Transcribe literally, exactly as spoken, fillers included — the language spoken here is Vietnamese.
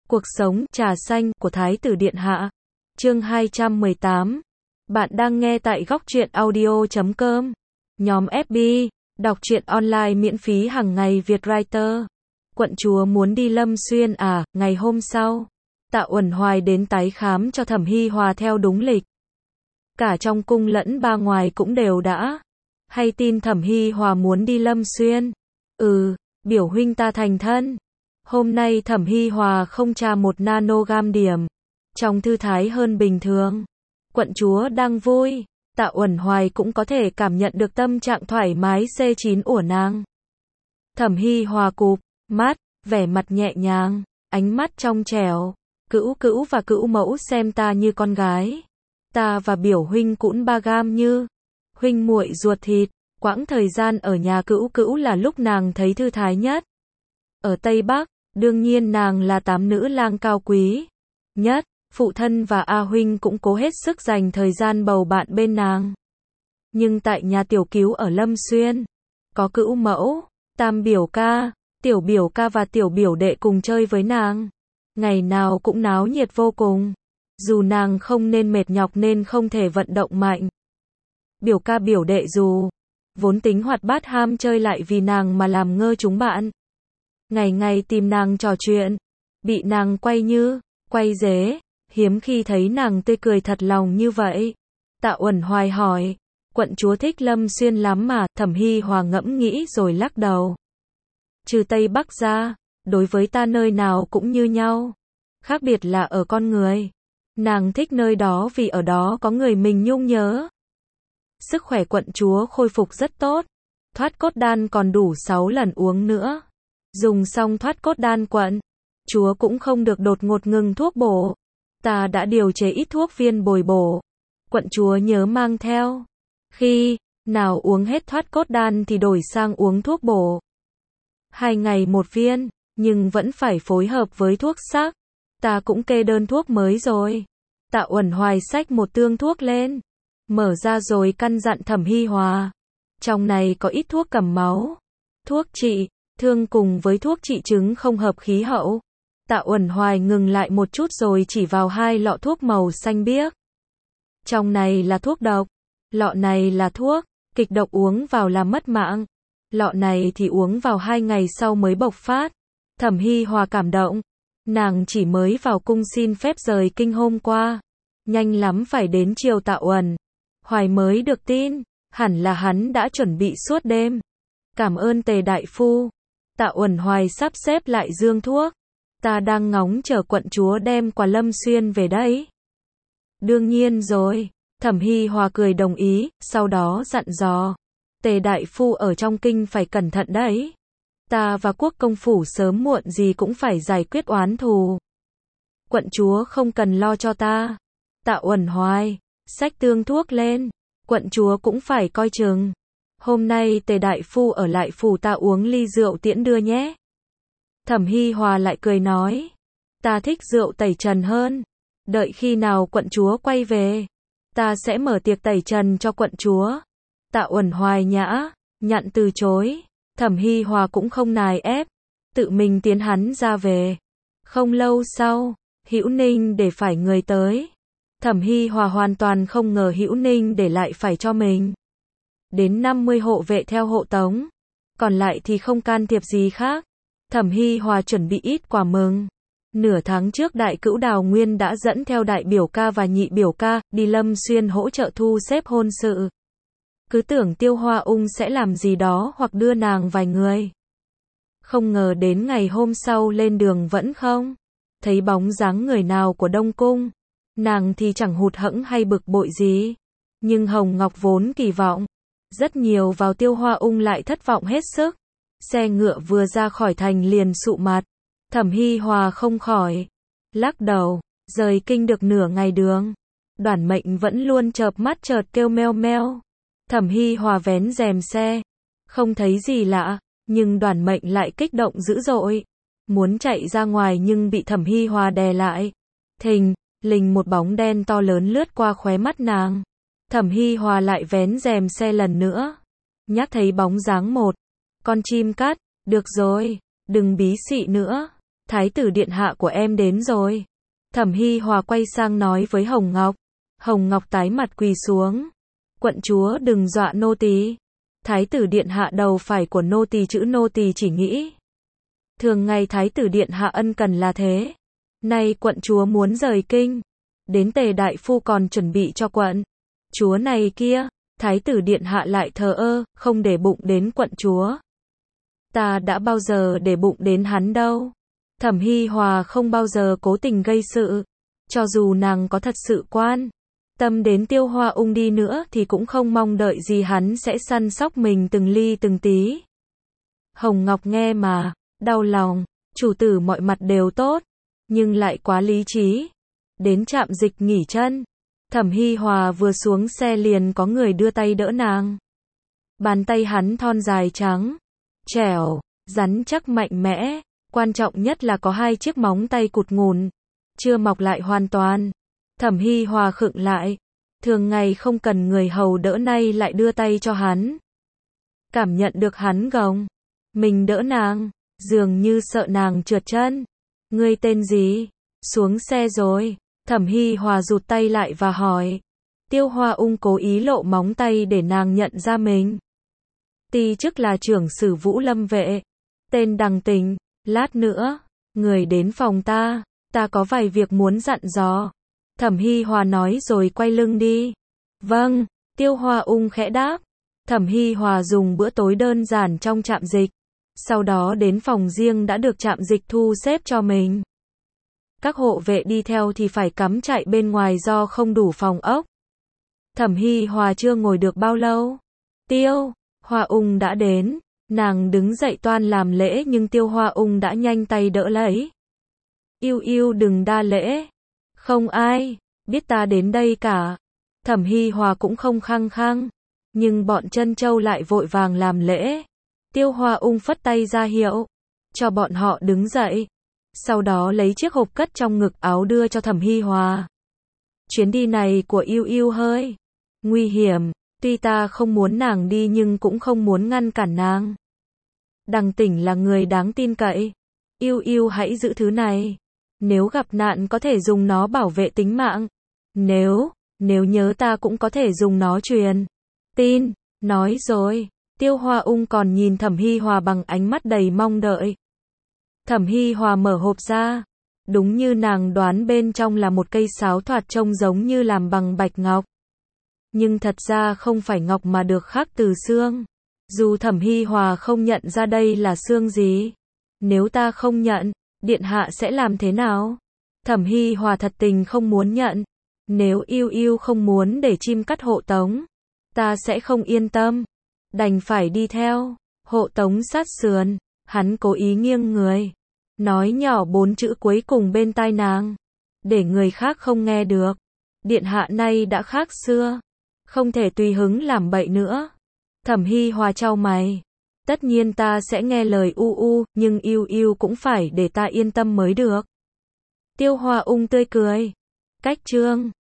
Cuộc sống, trà xanh của Thái tử Điện Hạ. Chương hai trăm mười tám. Bạn đang nghe tại góc truyện audio chấm com. Nhóm ép bê, đọc truyện online miễn phí hàng ngày Việt Writer. Quận chúa muốn đi Lâm Xuyên à? Ngày hôm sau, Tạ Uẩn Hoài đến tái khám cho Thẩm Hi Hòa theo đúng lịch. Cả trong cung lẫn ba ngoài cũng đều đã hay tin Thẩm Hi Hòa muốn đi Lâm Xuyên. Ừ, biểu huynh ta thành thân. Hôm nay Thẩm Hi Hòa không tra một nanogam điểm, trong thư thái hơn bình thường. Quận chúa đang vui, Tạ Uẩn Hoài cũng có thể cảm nhận được tâm trạng thoải mái xê chín của nàng. Thẩm Hi Hòa cụp mắt, vẻ mặt nhẹ nhàng, ánh mắt trong trẻo. Cữu cữu và cữu mẫu xem ta như con gái, ta và biểu huynh cũng ba gam như huynh muội ruột thịt. Quãng thời gian ở nhà cữu cữu là lúc nàng thấy thư thái nhất. Ở Tây Bắc, đương nhiên nàng là tám nữ lang cao quý nhất, phụ thân và A huynh cũng cố hết sức dành thời gian bầu bạn bên nàng. Nhưng tại nhà tiểu cứu ở Lâm Xuyên, có cữu mẫu, tam biểu ca, tiểu biểu ca và tiểu biểu đệ cùng chơi với nàng. Ngày nào cũng náo nhiệt vô cùng. Dù nàng không nên mệt nhọc nên không thể vận động mạnh. Biểu ca biểu đệ dù vốn tính hoạt bát ham chơi lại vì nàng mà làm ngơ chúng bạn. Ngày ngày tìm nàng trò chuyện, bị nàng quay như quay dế, hiếm khi thấy nàng tươi cười thật lòng như vậy. Tạ Uẩn Hoài hỏi, quận chúa thích Lâm Xuyên lắm mà? Thẩm Hi Hòa ngẫm nghĩ rồi lắc đầu. Trừ Tây Bắc ra, đối với ta nơi nào cũng như nhau. Khác biệt là ở con người. Nàng thích nơi đó vì ở đó có người mình nhung nhớ. Sức khỏe quận chúa khôi phục rất tốt. Thoát cốt đan còn đủ sáu lần uống nữa. Dùng xong thoát cốt đan quận chúa cũng không được đột ngột ngừng thuốc bổ. Ta đã điều chế ít thuốc viên bồi bổ. Quận chúa nhớ mang theo. Khi nào uống hết thoát cốt đan thì đổi sang uống thuốc bổ. Hai ngày một viên, nhưng vẫn phải phối hợp với thuốc sắc. Ta cũng kê đơn thuốc mới rồi. Tạ Uẩn Hoài xách một tương thuốc lên, mở ra rồi căn dặn Thẩm Hi Hòa. Trong này có ít thuốc cầm máu, thuốc trị thương cùng với thuốc trị chứng không hợp khí hậu. Tạ Uẩn Hoài ngừng lại một chút rồi chỉ vào hai lọ thuốc màu xanh biếc. Trong này là thuốc độc, lọ này là thuốc kịch độc, uống vào là mất mạng. Lọ này thì uống vào hai ngày sau mới bộc phát. Thẩm Hi Hòa cảm động. Nàng chỉ mới vào cung xin phép rời kinh hôm qua. Nhanh lắm phải đến chiều Tạ Uẩn Hoài mới được tin. Hẳn là hắn đã chuẩn bị suốt đêm. Cảm ơn Tề đại phu. Tạ Uẩn Hoài sắp xếp lại dương thuốc. Ta đang ngóng chờ quận chúa đem quà Lâm Xuyên về đấy. Đương nhiên rồi. Thẩm Hi Hòa cười đồng ý, sau đó dặn dò. Tề đại phu ở trong kinh phải cẩn thận đấy. Ta và quốc công phủ sớm muộn gì cũng phải giải quyết oán thù. Quận chúa không cần lo cho ta. Tạ Uẩn Hoài xách tương thuốc lên. Quận chúa cũng phải coi chừng. Hôm nay Tề đại phu ở lại phủ ta uống ly rượu tiễn đưa nhé. Thẩm Hi Hòa lại cười nói. Ta thích rượu tẩy trần hơn. Đợi khi nào quận chúa quay về, ta sẽ mở tiệc tẩy trần cho quận chúa. Tạ Uẩn Hoài nhã nhặn từ chối. Thẩm Hi Hòa cũng không nài ép, tự mình tiến hắn ra về. Không lâu sau, Hữu Ninh để phải người tới. Thẩm Hi Hòa hoàn toàn không ngờ Hữu Ninh để lại phải cho mình đến năm mươi hộ vệ theo hộ tống, còn lại thì không can thiệp gì khác. Thẩm Hi Hòa chuẩn bị ít quà mừng. Nửa tháng trước đại cữu Đào Nguyên đã dẫn theo đại biểu ca và nhị biểu ca đi Lâm Xuyên hỗ trợ thu xếp hôn sự. Cứ tưởng Tiêu Hoa Ung sẽ làm gì đó hoặc đưa nàng vài người. Không ngờ đến ngày hôm sau lên đường vẫn không thấy bóng dáng người nào của Đông Cung. Nàng thì chẳng hụt hẫng hay bực bội gì. Nhưng Hồng Ngọc vốn kỳ vọng rất nhiều vào Tiêu Hoa Ung lại thất vọng hết sức. Xe ngựa vừa ra khỏi thành liền sụ mặt. Thẩm Hi Hòa không khỏi lắc đầu. Rời kinh được nửa ngày đường, Đoản Mệnh vẫn luôn chợp mắt chợt kêu meo meo. Thẩm Hi Hòa vén rèm xe, không thấy gì lạ, nhưng Đoản Mệnh lại kích động dữ dội, muốn chạy ra ngoài nhưng bị Thẩm Hi Hòa đè lại. Thình lình một bóng đen to lớn lướt qua khóe mắt nàng. Thẩm Hi Hòa lại vén rèm xe lần nữa, nhắc thấy bóng dáng một con chim cắt. Được rồi, đừng bí xị nữa. Thái tử điện hạ của em đến rồi. Thẩm Hi Hòa quay sang nói với Hồng Ngọc. Hồng Ngọc tái mặt quỳ xuống. Quận chúa đừng dọa nô tỳ. Thái tử điện hạ đầu phải của nô tỳ chữ nô tỳ chỉ nghĩ. Thường ngày thái tử điện hạ ân cần là thế. Nay quận chúa muốn rời kinh. Đến Tề đại phu còn chuẩn bị cho quận chúa này kia. Thái tử điện hạ lại thờ ơ, không để bụng đến quận chúa. Ta đã bao giờ để bụng đến hắn đâu. Thẩm Hi Hòa không bao giờ cố tình gây sự. Cho dù nàng có thật sự quan tâm đến Tiêu Hoa Ung đi nữa thì cũng không mong đợi gì hắn sẽ săn sóc mình từng ly từng tí. Hồng Ngọc nghe mà, đau lòng, chủ tử mọi mặt đều tốt, nhưng lại quá lý trí. Đến trạm dịch nghỉ chân. Thẩm Hi Hòa vừa xuống xe liền có người đưa tay đỡ nàng. Bàn tay hắn thon dài trắng, trẻo, rắn chắc mạnh mẽ. Quan trọng nhất là có hai chiếc móng tay cụt ngủn, chưa mọc lại hoàn toàn. Thẩm Hi Hòa khựng lại. Thường ngày không cần người hầu đỡ nay lại đưa tay cho hắn. Cảm nhận được hắn gồng mình đỡ nàng, dường như sợ nàng trượt chân. Ngươi tên gì? Xuống xe rồi. Thẩm Hi Hòa rụt tay lại và hỏi. Tiêu Hoa Ung cố ý lộ móng tay để nàng nhận ra mình. Ti chức là trưởng sử Vũ Lâm vệ. Tên Đằng Tình. Lát nữa, người đến phòng ta. Ta có vài việc muốn dặn dò. Thẩm Hi Hòa nói rồi quay lưng đi. Vâng, Tiêu Hoa Ung khẽ đáp. Thẩm Hi Hòa dùng bữa tối đơn giản trong trạm dịch. Sau đó đến phòng riêng đã được trạm dịch thu xếp cho mình. Các hộ vệ đi theo thì phải cắm trại bên ngoài do không đủ phòng ốc. Thẩm Hi Hòa chưa ngồi được bao lâu. Tiêu Hoa Ung đã đến. Nàng đứng dậy toan làm lễ nhưng Tiêu Hoa Ung đã nhanh tay đỡ lấy. Yêu yêu đừng đa lễ. Không ai biết ta đến đây cả. Thẩm Hi Hòa cũng không khăng khăng. Nhưng bọn Trân Châu lại vội vàng làm lễ. Tiêu Hoa Ung phất tay ra hiệu cho bọn họ đứng dậy. Sau đó lấy chiếc hộp cất trong ngực áo đưa cho Thẩm Hi Hòa. Chuyến đi này của yêu yêu hơi nguy hiểm. Tuy ta không muốn nàng đi nhưng cũng không muốn ngăn cản nàng. Đằng Tỉnh là người đáng tin cậy. Yêu yêu hãy giữ thứ này. Nếu gặp nạn có thể dùng nó bảo vệ tính mạng. Nếu, nếu nhớ ta cũng có thể dùng nó truyền tin. Nói rồi, Tiêu Hoa Ung còn nhìn Thẩm Hi Hòa bằng ánh mắt đầy mong đợi. Thẩm Hi Hòa mở hộp ra. Đúng như nàng đoán bên trong là một cây sáo thoạt trông giống như làm bằng bạch ngọc. Nhưng thật ra không phải ngọc mà được khắc từ xương. Dù Thẩm Hi Hòa không nhận ra đây là xương gì. Nếu ta không nhận, điện hạ sẽ làm thế nào? Thẩm Hi Hòa thật tình không muốn nhận. Nếu yêu yêu không muốn để chim cắt hộ tống, ta sẽ không yên tâm. Đành phải đi theo. Hộ tống sát sườn. Hắn cố ý nghiêng người. Nói nhỏ bốn chữ cuối cùng bên tai nàng. Để người khác không nghe được. Điện hạ nay đã khác xưa. Không thể tùy hứng làm bậy nữa. Thẩm Hi Hòa chau mày. Tất nhiên ta sẽ nghe lời u u, nhưng yêu yêu cũng phải để ta yên tâm mới được. Tiêu Hoa Ung tươi cười. Cách chương